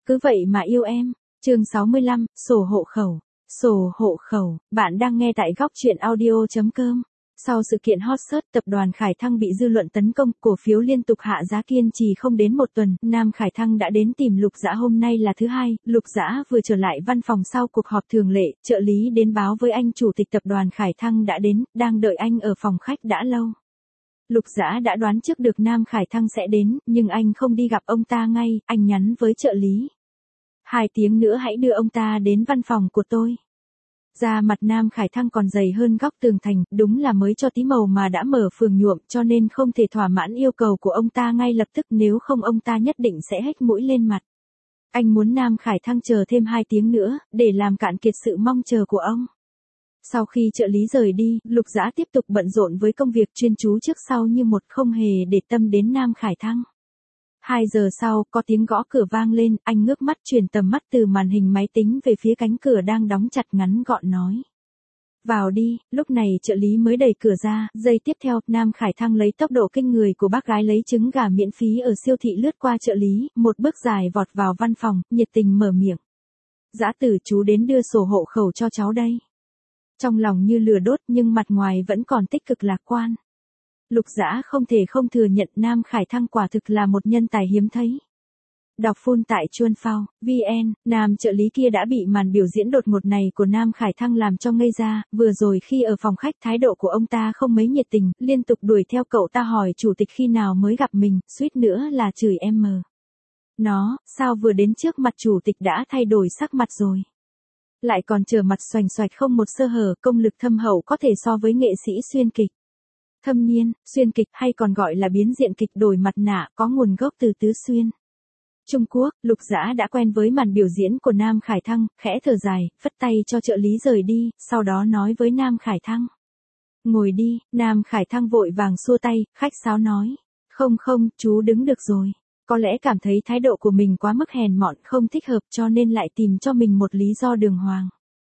Cứ vậy mà yêu em. Chương 65, sổ hộ khẩu. Sổ hộ khẩu, bạn đang nghe tại góc truyện audio.com. Sau sự kiện hot search, tập đoàn Khải Thăng bị dư luận tấn công, cổ phiếu liên tục hạ giá kiên trì không đến một tuần, Nam Khải Thăng đã đến tìm Lục Dã. Hôm nay là thứ hai, Lục Dã vừa trở lại văn phòng sau cuộc họp thường lệ, trợ lý đến báo với anh chủ tịch tập đoàn Khải Thăng đã đến, đang đợi anh ở phòng khách đã lâu. Lục Dã đã đoán trước được Nam Khải Thăng sẽ đến, nhưng anh không đi gặp ông ta ngay, anh nhắn với trợ lý. 2 tiếng nữa hãy đưa ông ta đến văn phòng của tôi. Da mặt Nam Khải Thăng còn dày hơn góc tường thành, đúng là mới cho tí màu mà đã mở phường nhuộm, cho nên không thể thỏa mãn yêu cầu của ông ta ngay lập tức, nếu không ông ta nhất định sẽ hếch mũi lên mặt. Anh muốn Nam Khải Thăng chờ thêm 2 tiếng nữa, để làm cạn kiệt sự mong chờ của ông. Sau khi trợ lý rời đi, Lục Dã tiếp tục bận rộn với công việc, chuyên chú trước sau như một, không hề để tâm đến Nam Khải Thăng. 2 giờ sau, có tiếng gõ cửa vang lên, anh ngước mắt chuyển tầm mắt từ màn hình máy tính về phía cánh cửa đang đóng chặt, ngắn gọn nói. Vào đi. Lúc này trợ lý mới đẩy cửa ra, giây tiếp theo, Nam Khải Thăng lấy tốc độ kinh người của bác gái lấy trứng gà miễn phí ở siêu thị lướt qua trợ lý, một bước dài vọt vào văn phòng, nhiệt tình mở miệng. Dã tử, chú đến đưa sổ hộ khẩu cho cháu đây. Trong lòng như lửa đốt nhưng mặt ngoài vẫn còn tích cực lạc quan. Lục Dã không thể không thừa nhận Nam Khải Thăng quả thực là một nhân tài hiếm thấy. Đọc full tại Chuan Phao, VN, nam trợ lý kia đã bị màn biểu diễn đột ngột này của Nam Khải Thăng làm cho ngây ra, vừa rồi khi ở phòng khách thái độ của ông ta không mấy nhiệt tình, liên tục đuổi theo cậu ta hỏi chủ tịch khi nào mới gặp mình, suýt nữa là chửi em mờ. Nó, sao vừa đến trước mặt chủ tịch đã thay đổi sắc mặt rồi. Lại còn trở mặt xoành xoạch không một sơ hở, công lực thâm hậu có thể so với nghệ sĩ xuyên kịch. Thâm niên, xuyên kịch hay còn gọi là biến diện kịch đổi mặt nạ có nguồn gốc từ Tứ Xuyên. Trung Quốc, Lục Dã đã quen với màn biểu diễn của Nam Khải Thăng, khẽ thở dài, phất tay cho trợ lý rời đi, sau đó nói với Nam Khải Thăng. Ngồi đi. Nam Khải Thăng vội vàng xua tay, khách sáo nói. Không, chú đứng được rồi. Có lẽ cảm thấy thái độ của mình quá mức hèn mọn, không thích hợp cho nên lại tìm cho mình một lý do đường hoàng.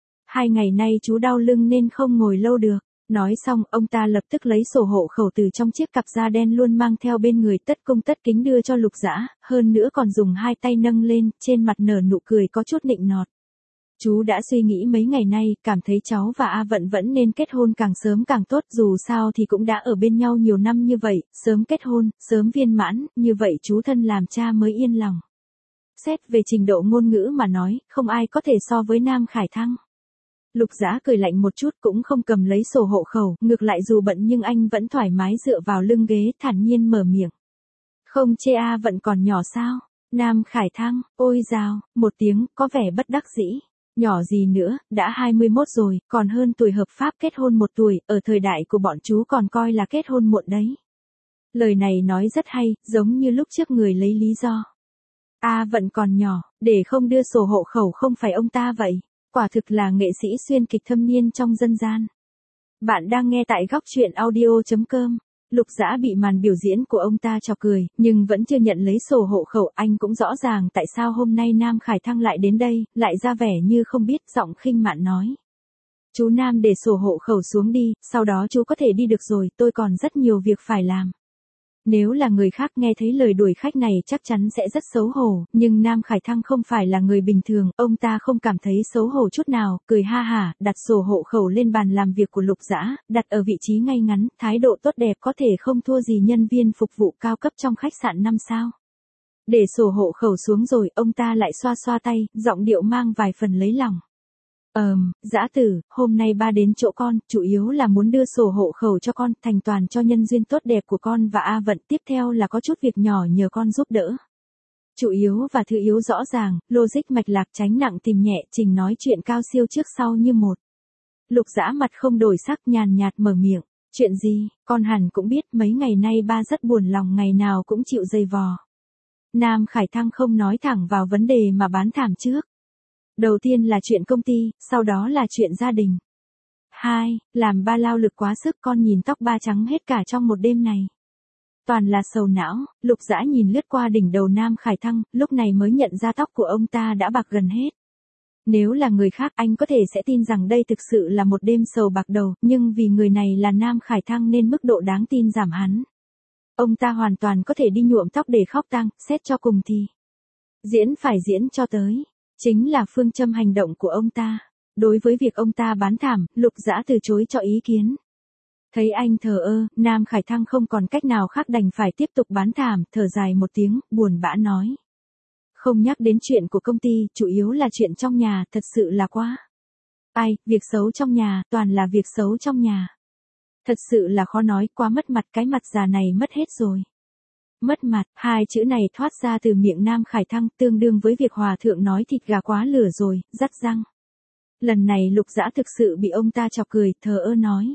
2 ngày nay chú đau lưng nên không ngồi lâu được. Nói xong, ông ta lập tức lấy sổ hộ khẩu từ trong chiếc cặp da đen luôn mang theo bên người, tất cung tất kính đưa cho Lục Dã, hơn nữa còn dùng 2 tay nâng lên, trên mặt nở nụ cười có chút nịnh nọt. Chú đã suy nghĩ mấy ngày nay, cảm thấy cháu và A Vận vẫn nên kết hôn càng sớm càng tốt, dù sao thì cũng đã ở bên nhau nhiều năm như vậy, sớm kết hôn, sớm viên mãn, như vậy chú thân làm cha mới yên lòng. Xét về trình độ ngôn ngữ mà nói, không ai có thể so với Nam Khải Thăng. Lục Dã cười lạnh một chút cũng không cầm lấy sổ hộ khẩu, ngược lại dù bận nhưng anh vẫn thoải mái dựa vào lưng ghế, thản nhiên mở miệng. Không chê A Vận còn nhỏ sao? Nam Khải Thăng, ôi dào, một tiếng, có vẻ bất đắc dĩ. Nhỏ gì nữa, đã 21 rồi, còn hơn tuổi hợp pháp kết hôn 1 tuổi, ở thời đại của bọn chú còn coi là kết hôn muộn đấy. Lời này nói rất hay, giống như lúc trước người lấy lý do. A Vận còn nhỏ, để không đưa sổ hộ khẩu không phải ông ta vậy. Quả thực là nghệ sĩ xuyên kịch thâm niên trong dân gian. Bạn đang nghe tại góc truyện audio.com. Lục Dã bị màn biểu diễn của ông ta chọc cười, nhưng vẫn chưa nhận lấy sổ hộ khẩu, anh cũng rõ ràng tại sao hôm nay Nam Khải Thăng lại đến đây, lại ra vẻ như không biết, giọng khinh mạn nói. Chú Nam để sổ hộ khẩu xuống đi, sau đó chú có thể đi được rồi, tôi còn rất nhiều việc phải làm. Nếu là người khác nghe thấy lời đuổi khách này chắc chắn sẽ rất xấu hổ, nhưng Nam Khải Thăng không phải là người bình thường, ông ta không cảm thấy xấu hổ chút nào, cười ha hả, đặt sổ hộ khẩu lên bàn làm việc của Lục Dã, đặt ở vị trí ngay ngắn, thái độ tốt đẹp có thể không thua gì nhân viên phục vụ cao cấp trong khách sạn 5 sao. Để sổ hộ khẩu xuống rồi, ông ta lại xoa xoa tay, giọng điệu mang vài phần lấy lòng. Dã tử, hôm nay ba đến chỗ con, chủ yếu là muốn đưa sổ hộ khẩu cho con, thành toàn cho nhân duyên tốt đẹp của con và A Vận, tiếp theo là có chút việc nhỏ nhờ con giúp đỡ. Chủ yếu và thứ yếu rõ ràng, logic mạch lạc, tránh nặng tìm nhẹ, trình nói chuyện cao siêu trước sau như một. Lục Dã mặt không đổi sắc, nhàn nhạt mở miệng. Chuyện gì, con hẳn cũng biết mấy ngày nay ba rất buồn lòng, ngày nào cũng chịu dày vò. Nam Khải Thăng không nói thẳng vào vấn đề mà bán thảm trước. Đầu tiên là chuyện công ty, sau đó là chuyện gia đình. 2. Làm ba lao lực quá sức, con nhìn tóc ba trắng hết cả trong một đêm này. Toàn là sầu não. Lục Dã nhìn lướt qua đỉnh đầu Nam Khải Thăng, lúc này mới nhận ra tóc của ông ta đã bạc gần hết. Nếu là người khác anh có thể sẽ tin rằng đây thực sự là một đêm sầu bạc đầu, nhưng vì người này là Nam Khải Thăng nên mức độ đáng tin giảm hắn. Ông ta hoàn toàn có thể đi nhuộm tóc để khóc tang, xét cho cùng thì Diễn phải diễn cho tới. Chính là phương châm hành động của ông ta. Đối với việc ông ta bán thảm, Lục Dã từ chối cho ý kiến. Thấy anh thờ ơ, Nam Khải Thăng không còn cách nào khác đành phải tiếp tục bán thảm, thở dài một tiếng, buồn bã nói. Không nhắc đến chuyện của công ty, chủ yếu là chuyện trong nhà, thật sự là quá. Ai, việc xấu trong nhà, toàn là việc xấu trong nhà. Thật sự là khó nói, quá mất mặt, cái mặt già này mất hết rồi. Mất mặt, hai chữ này thoát ra từ miệng Nam Khải Thăng tương đương với việc hòa thượng nói thịt gà quá lửa rồi, rắt răng. Lần này Lục Dã thực sự bị ông ta chọc cười, thờ ơ nói.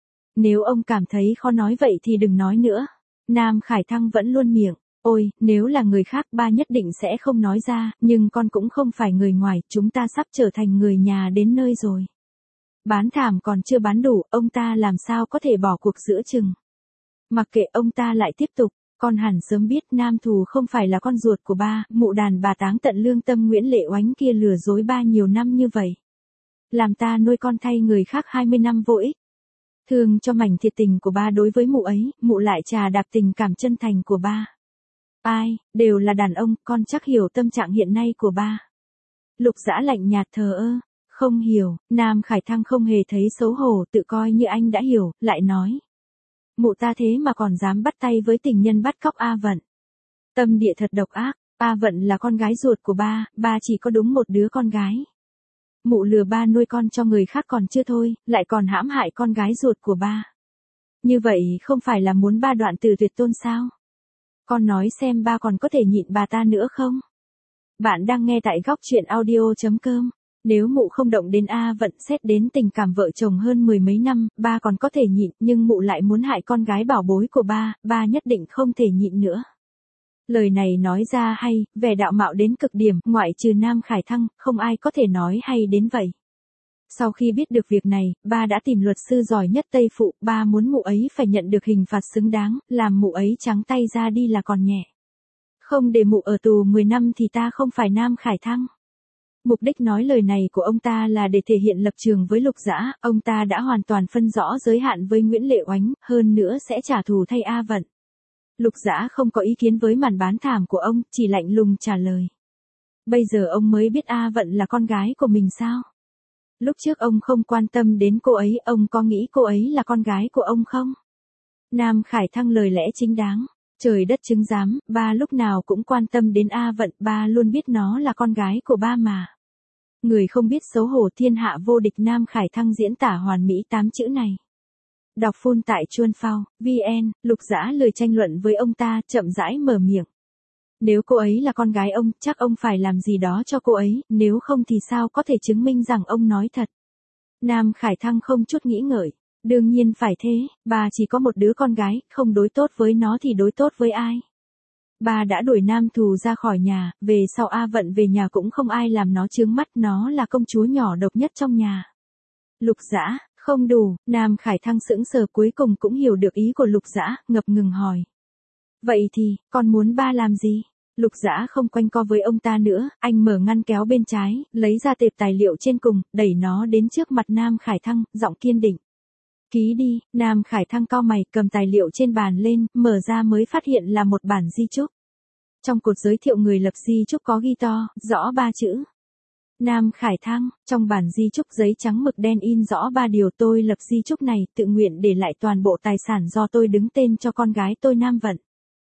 Nếu ông cảm thấy khó nói vậy thì đừng nói nữa. Nam Khải Thăng vẫn luôn miệng. Ôi, nếu là người khác ba nhất định sẽ không nói ra, nhưng con cũng không phải người ngoài, chúng ta sắp trở thành người nhà đến nơi rồi. Bán thảm còn chưa bán đủ, ông ta làm sao có thể bỏ cuộc giữa chừng. Mặc kệ ông ta lại tiếp tục, con hẳn sớm biết Nam Thù không phải là con ruột của ba, mụ đàn bà táng tận lương tâm Nguyễn Lệ Oánh kia lừa dối ba nhiều năm như vậy. Làm ta nuôi con thay người khác 20 năm vô ích. Thương cho mảnh thiệt tình của ba đối với mụ ấy, mụ lại trà đạp tình cảm chân thành của ba. Ai, đều là đàn ông, con chắc hiểu tâm trạng hiện nay của ba. Lục Dã lạnh nhạt thờ ơ, không hiểu, Nam Khải Thăng không hề thấy xấu hổ, tự coi như anh đã hiểu, lại nói. Mụ ta thế mà còn dám bắt tay với tình nhân bắt cóc A Vận. Tâm địa thật độc ác, A Vận là con gái ruột của ba chỉ có đúng một đứa con gái. Mụ lừa ba nuôi con cho người khác còn chưa thôi, lại còn hãm hại con gái ruột của ba. Như vậy không phải là muốn ba đoạn từ tuyệt tôn sao? Con nói xem ba còn có thể nhịn bà ta nữa không? Bạn đang nghe tại góc truyện audio.com. Nếu mụ không động đến A Vận xét đến tình cảm vợ chồng hơn 10 mấy năm, ba còn có thể nhịn, nhưng mụ lại muốn hại con gái bảo bối của ba nhất định không thể nhịn nữa. Lời này nói ra hay, vẻ đạo mạo đến cực điểm, ngoại trừ Nam Khải Thăng, không ai có thể nói hay đến vậy. Sau khi biết được việc này, ba đã tìm luật sư giỏi nhất Tây Phụ, ba muốn mụ ấy phải nhận được hình phạt xứng đáng, làm mụ ấy trắng tay ra đi là còn nhẹ. Không để mụ ở tù 10 năm thì ta không phải Nam Khải Thăng. Mục đích nói lời này của ông ta là để thể hiện lập trường với Lục Dã, ông ta đã hoàn toàn phân rõ giới hạn với Nguyễn Lệ Oánh, hơn nữa sẽ trả thù thay A Vận. Lục Dã không có ý kiến với màn bán thảm của ông, chỉ lạnh lùng trả lời. Bây giờ ông mới biết A Vận là con gái của mình sao? Lúc trước ông không quan tâm đến cô ấy, ông có nghĩ cô ấy là con gái của ông không? Nam Khải Thăng lời lẽ chính đáng. Trời đất chứng giám, ba lúc nào cũng quan tâm đến A Vận, ba luôn biết nó là con gái của ba mà. Người không biết xấu hổ thiên hạ vô địch. Nam Khải Thăng diễn tả hoàn mỹ 8 chữ này. Đọc full tại Chuan Phao, VN, Lục Dã lười tranh luận với ông ta, chậm rãi mở miệng. Nếu cô ấy là con gái ông, chắc ông phải làm gì đó cho cô ấy, nếu không thì sao có thể chứng minh rằng ông nói thật. Nam Khải Thăng không chút nghĩ ngợi. Đương nhiên phải thế, bà chỉ có một đứa con gái, không đối tốt với nó thì đối tốt với ai. Bà đã đuổi Nam Thù ra khỏi nhà, về sau A Vận về nhà cũng không ai làm nó chướng mắt, nó là công chúa nhỏ độc nhất trong nhà. Lục Dã, không đủ, Nam Khải Thăng sững sờ cuối cùng cũng hiểu được ý của Lục Dã, ngập ngừng hỏi. Vậy thì, con muốn ba làm gì? Lục Dã không quanh co với ông ta nữa, anh mở ngăn kéo bên trái, lấy ra tệp tài liệu trên cùng, đẩy nó đến trước mặt Nam Khải Thăng, giọng kiên định. Ký đi, Nam Khải Thăng cau mày, cầm tài liệu trên bàn lên, mở ra mới phát hiện là một bản di chúc. Trong cột giới thiệu người lập di chúc có ghi to, rõ 3 chữ. Nam Khải Thăng, trong bản di chúc giấy trắng mực đen in rõ 3 điều: tôi lập di chúc này, tự nguyện để lại toàn bộ tài sản do tôi đứng tên cho con gái tôi Nam Vận.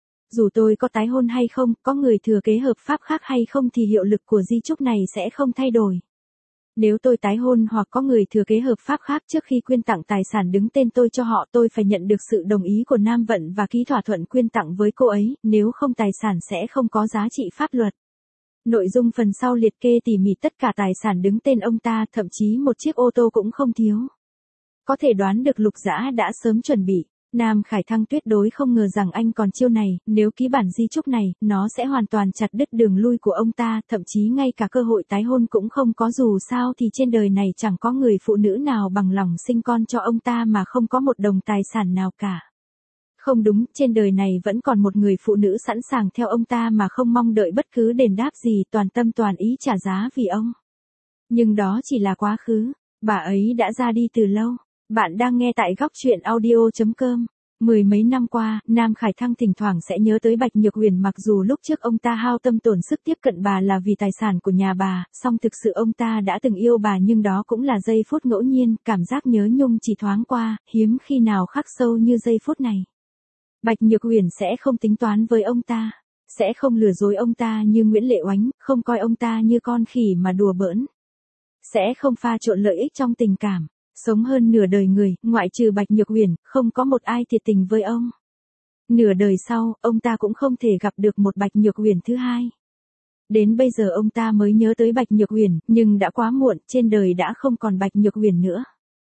Dù tôi có tái hôn hay không, có người thừa kế hợp pháp khác hay không thì hiệu lực của di chúc này sẽ không thay đổi. Nếu tôi tái hôn hoặc có người thừa kế hợp pháp khác trước khi quyên tặng tài sản đứng tên tôi cho họ, tôi phải nhận được sự đồng ý của Nam Vận và ký thỏa thuận quyên tặng với cô ấy, nếu không tài sản sẽ không có giá trị pháp luật. Nội dung phần sau liệt kê tỉ mỉ tất cả tài sản đứng tên ông ta, thậm chí một chiếc ô tô cũng không thiếu. Có thể đoán được Lục Dã đã sớm chuẩn bị. Nam Khải Thăng tuyệt đối không ngờ rằng anh còn chiêu này, nếu ký bản di chúc này, nó sẽ hoàn toàn chặt đứt đường lui của ông ta, thậm chí ngay cả cơ hội tái hôn cũng không có, dù sao thì trên đời này chẳng có người phụ nữ nào bằng lòng sinh con cho ông ta mà không có một đồng tài sản nào cả. Không đúng, trên đời này vẫn còn một người phụ nữ sẵn sàng theo ông ta mà không mong đợi bất cứ đền đáp gì, toàn tâm toàn ý trả giá vì ông. Nhưng đó chỉ là quá khứ, bà ấy đã ra đi từ lâu. Bạn đang nghe tại góc truyện audio.com. Mười mấy năm qua, Nam Khải Thăng thỉnh thoảng sẽ nhớ tới Bạch Nhược Uyển, mặc dù lúc trước ông ta hao tâm tổn sức tiếp cận bà là vì tài sản của nhà bà, song thực sự ông ta đã từng yêu bà, nhưng đó cũng là giây phút ngẫu nhiên, cảm giác nhớ nhung chỉ thoáng qua, hiếm khi nào khắc sâu như giây phút này. Bạch Nhược Uyển sẽ không tính toán với ông ta, sẽ không lừa dối ông ta như Nguyễn Lệ Oánh, không coi ông ta như con khỉ mà đùa bỡn. Sẽ không pha trộn lợi ích trong tình cảm. Sống hơn nửa đời người, ngoại trừ Bạch Nhược Uyển, không có một ai thiệt tình với ông. Nửa đời sau, ông ta cũng không thể gặp được một Bạch Nhược Uyển thứ hai. Đến bây giờ ông ta mới nhớ tới Bạch Nhược Uyển, nhưng đã quá muộn, trên đời đã không còn Bạch Nhược Uyển nữa.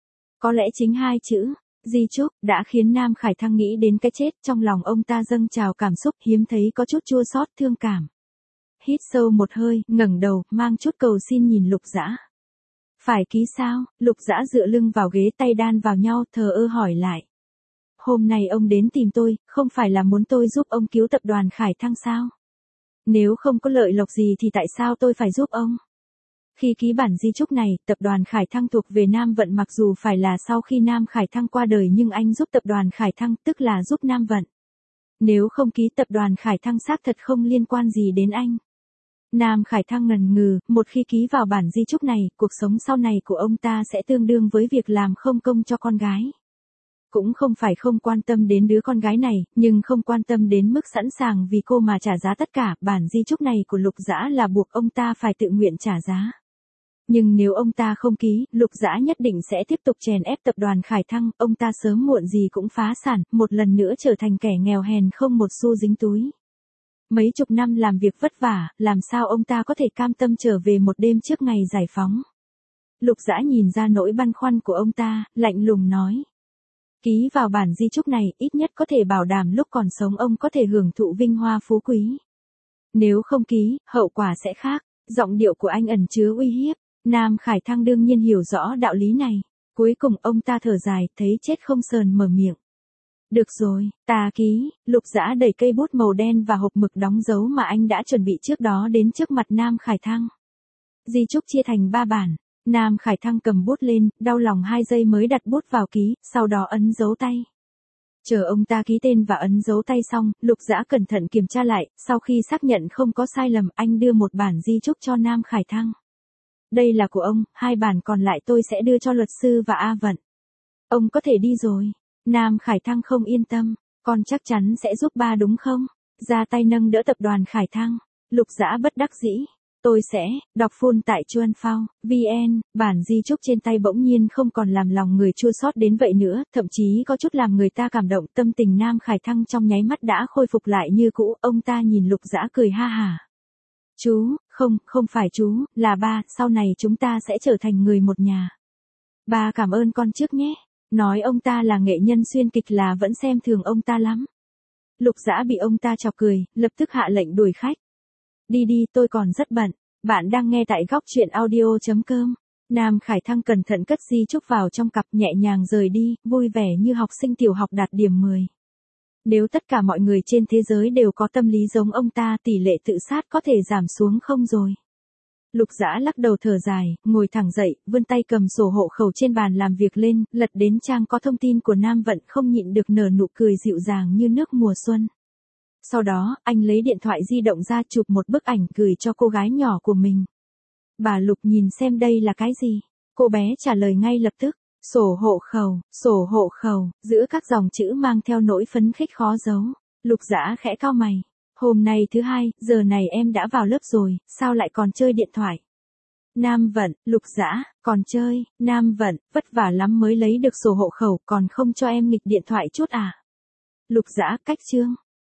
Có lẽ chính hai chữ di chúc đã khiến Nam Khải Thăng nghĩ đến cái chết, trong lòng ông ta dâng trào cảm xúc hiếm thấy, có chút chua xót thương cảm. Hít sâu một hơi, ngẩng đầu, mang chút cầu xin nhìn Lục Dã. Phải ký sao? Lục Dã dựa lưng vào ghế, tay đan vào nhau, thờ ơ hỏi lại. Hôm nay ông đến tìm tôi, không phải là muốn tôi giúp ông cứu tập đoàn Khải Thăng sao? Nếu không có lợi lộc gì thì tại sao tôi phải giúp ông? Khi ký bản di chúc này, tập đoàn Khải Thăng thuộc về Nam Vận, mặc dù phải là sau khi Nam Khải Thăng qua đời, nhưng anh giúp tập đoàn Khải Thăng, tức là giúp Nam Vận. Nếu không ký, tập đoàn Khải Thăng xác thật không liên quan gì đến anh. Nam Khải Thăng ngần ngừ, một khi ký vào bản di chúc này, cuộc sống sau này của ông ta sẽ tương đương với việc làm không công cho con gái. Cũng không phải không quan tâm đến đứa con gái này, nhưng không quan tâm đến mức sẵn sàng vì cô mà trả giá tất cả, bản di chúc này của Lục Dã là buộc ông ta phải tự nguyện trả giá. Nhưng nếu ông ta không ký, Lục Dã nhất định sẽ tiếp tục chèn ép tập đoàn Khải Thăng, ông ta sớm muộn gì cũng phá sản, một lần nữa trở thành kẻ nghèo hèn không một xu dính túi. Mấy chục năm làm việc vất vả, làm sao ông ta có thể cam tâm trở về một đêm trước ngày giải phóng. Lục Dã nhìn ra nỗi băn khoăn của ông ta, lạnh lùng nói. Ký vào bản di chúc này, ít nhất có thể bảo đảm lúc còn sống ông có thể hưởng thụ vinh hoa phú quý. Nếu không ký, hậu quả sẽ khác. Giọng điệu của anh ẩn chứa uy hiếp. Nam Khải Thăng đương nhiên hiểu rõ đạo lý này. Cuối cùng ông ta thở dài, thấy chết không sờn mở miệng. Được rồi, ta ký. Lục Dã đẩy cây bút màu đen và hộp mực đóng dấu mà anh đã chuẩn bị trước đó đến trước mặt Nam Khải Thăng. Di chúc chia thành 3 bản. Nam Khải Thăng cầm bút lên, đau lòng 2 giây mới đặt bút vào ký, sau đó ấn dấu tay. Chờ ông ta ký tên và ấn dấu tay xong, Lục Dã cẩn thận kiểm tra lại, sau khi xác nhận không có sai lầm, anh đưa một bản di chúc cho Nam Khải Thăng. Đây là của ông, 2 bản còn lại tôi sẽ đưa cho luật sư và A Vận. Ông có thể đi rồi. Nam Khải Thăng không yên tâm, con chắc chắn sẽ giúp ba đúng không? Ra tay nâng đỡ tập đoàn Khải Thăng. Lục Dã bất đắc dĩ. Tôi sẽ đọc full tại Chuan Phao, VN, bản di chúc trên tay bỗng nhiên không còn làm lòng người chua xót đến vậy nữa, thậm chí có chút làm người ta cảm động, tâm tình Nam Khải Thăng trong nháy mắt đã khôi phục lại như cũ, ông ta nhìn Lục Dã cười ha hả. Chú, không phải chú, là ba, sau này chúng ta sẽ trở thành người một nhà. Ba cảm ơn con trước nhé. Nói ông ta là nghệ nhân xuyên kịch là vẫn xem thường ông ta lắm. Lục Dã bị ông ta chọc cười, lập tức hạ lệnh đuổi khách. Đi đi, tôi còn rất bận. Bạn đang nghe tại góc truyện audio.com. Nam Khải Thăng cẩn thận cất di chúc vào trong cặp, nhẹ nhàng rời đi, vui vẻ như học sinh tiểu học đạt điểm 10. Nếu tất cả mọi người trên thế giới đều có tâm lý giống ông ta, tỷ lệ tự sát có thể giảm xuống không rồi? Lục Dã lắc đầu thở dài, ngồi thẳng dậy, vươn tay cầm sổ hộ khẩu trên bàn làm việc lên, lật đến trang có thông tin của Nam Vận, không nhịn được nở nụ cười dịu dàng như nước mùa xuân. Sau đó, anh lấy điện thoại di động ra chụp một bức ảnh gửi cho cô gái nhỏ của mình. Bà Lục nhìn xem đây là cái gì? Cô bé trả lời ngay lập tức. Sổ hộ khẩu, giữa các dòng chữ mang theo nỗi phấn khích khó giấu. Lục Dã khẽ cau mày. Hôm nay thứ hai, giờ này em đã vào lớp rồi, sao lại còn chơi điện thoại? Nam Vận, Lục Dã, còn chơi, Nam Vận, vất vả lắm mới lấy được sổ hộ khẩu, còn không cho em nghịch điện thoại chút à? Lục Dã, cách chương.